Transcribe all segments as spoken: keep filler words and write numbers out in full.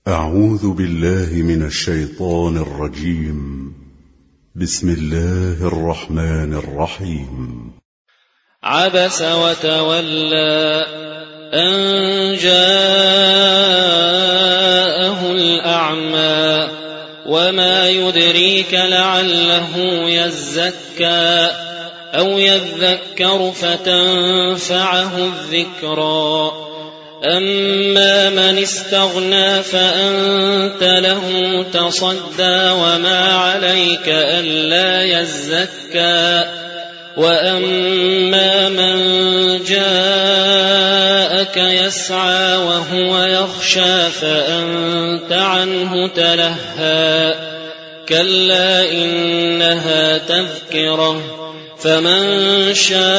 أعوذ بالله من الشيطان الرجيم. بسم الله الرحمن الرحيم. عبس وتولى أن جاءه الأعمى وما يدريك لعله يزكى أو يذكر فتنفعه الذكرى أما من استغنى فأنت له تصدى وما عليك ألا يزكى وأما من جاءك يسعى وهو يخشى فأنت عنه تلهى كلا إنها تذكرة فمن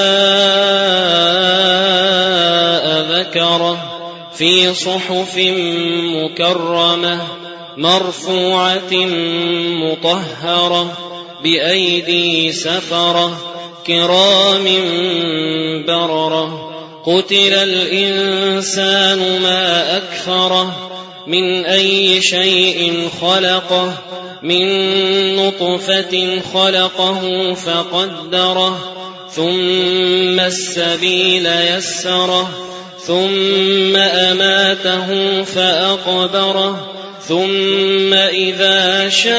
شاء ذكره في صحف مكرمة مرفوعة مطهرة بأيدي سفرة كرام بررة قتل الإنسان ما أكفره من أي شيء خلقه من نطفة خلقه فقدره ثم السبيل يسره ثم أماته فأقبره ثم إذا شاء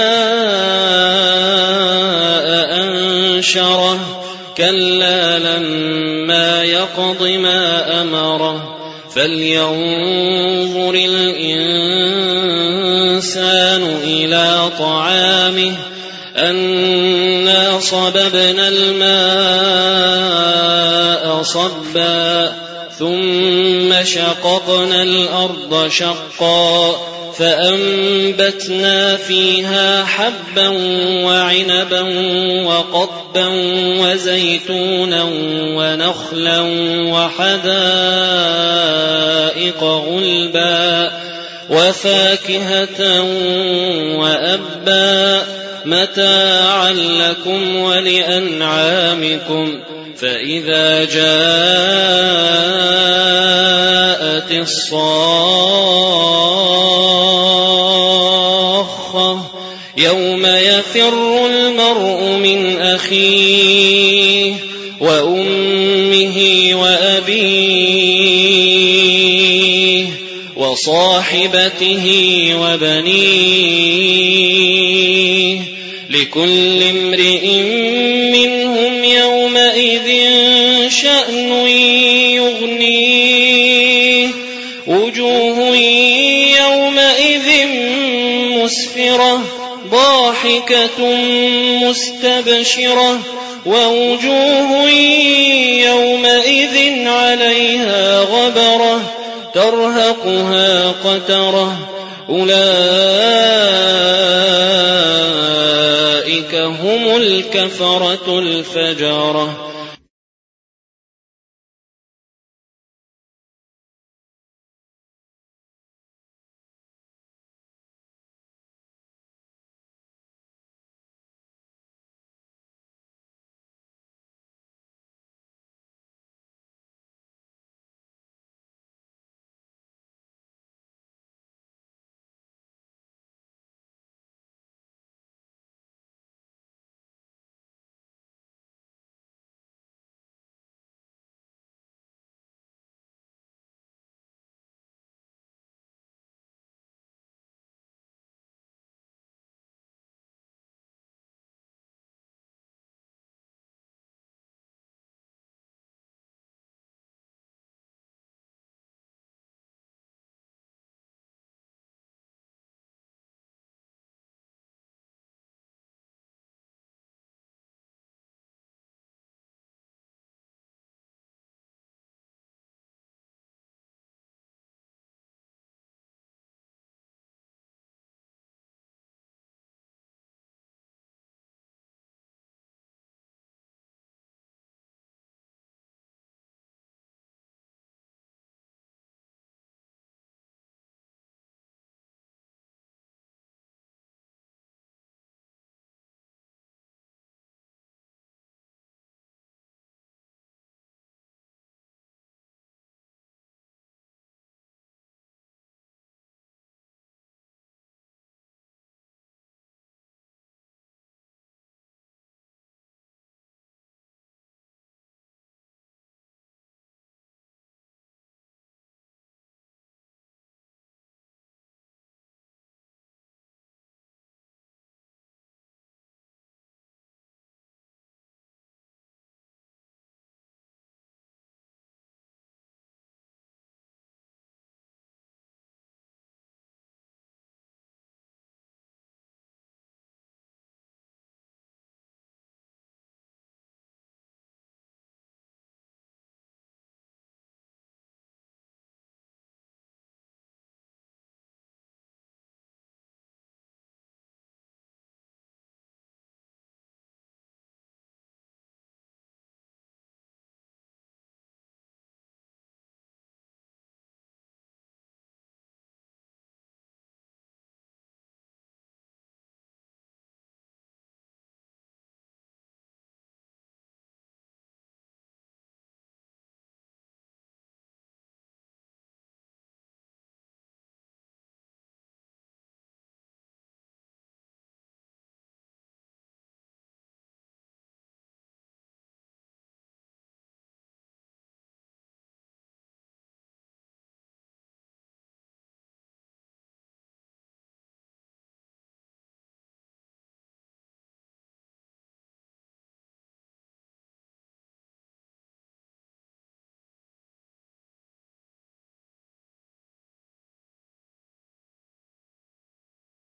أنشره كلا لما يقض ما أمره فلينظر الإنسان إلى طعامه أنا صببنا الماء صبا ثم شققنا الأرض شقا فأنبتنا فيها حبا وعنبا وقضبا وزيتونا ونخلا وحدائق غلبا وفاكهة وأبا متاعا لكم ولأنعامكم فإذا جاءت الصاخة يوم يفر المرء من أخيه وأمه وأبيه وصاحبته وبنيه لكل امرئ منهم يومئذ شأن يغنيه وجوه يومئذ مسفرة ضاحكة مستبشرة ووجوه يومئذ عليها غبرة ترهقها قترة أولئك هم الكفرة الفجرة.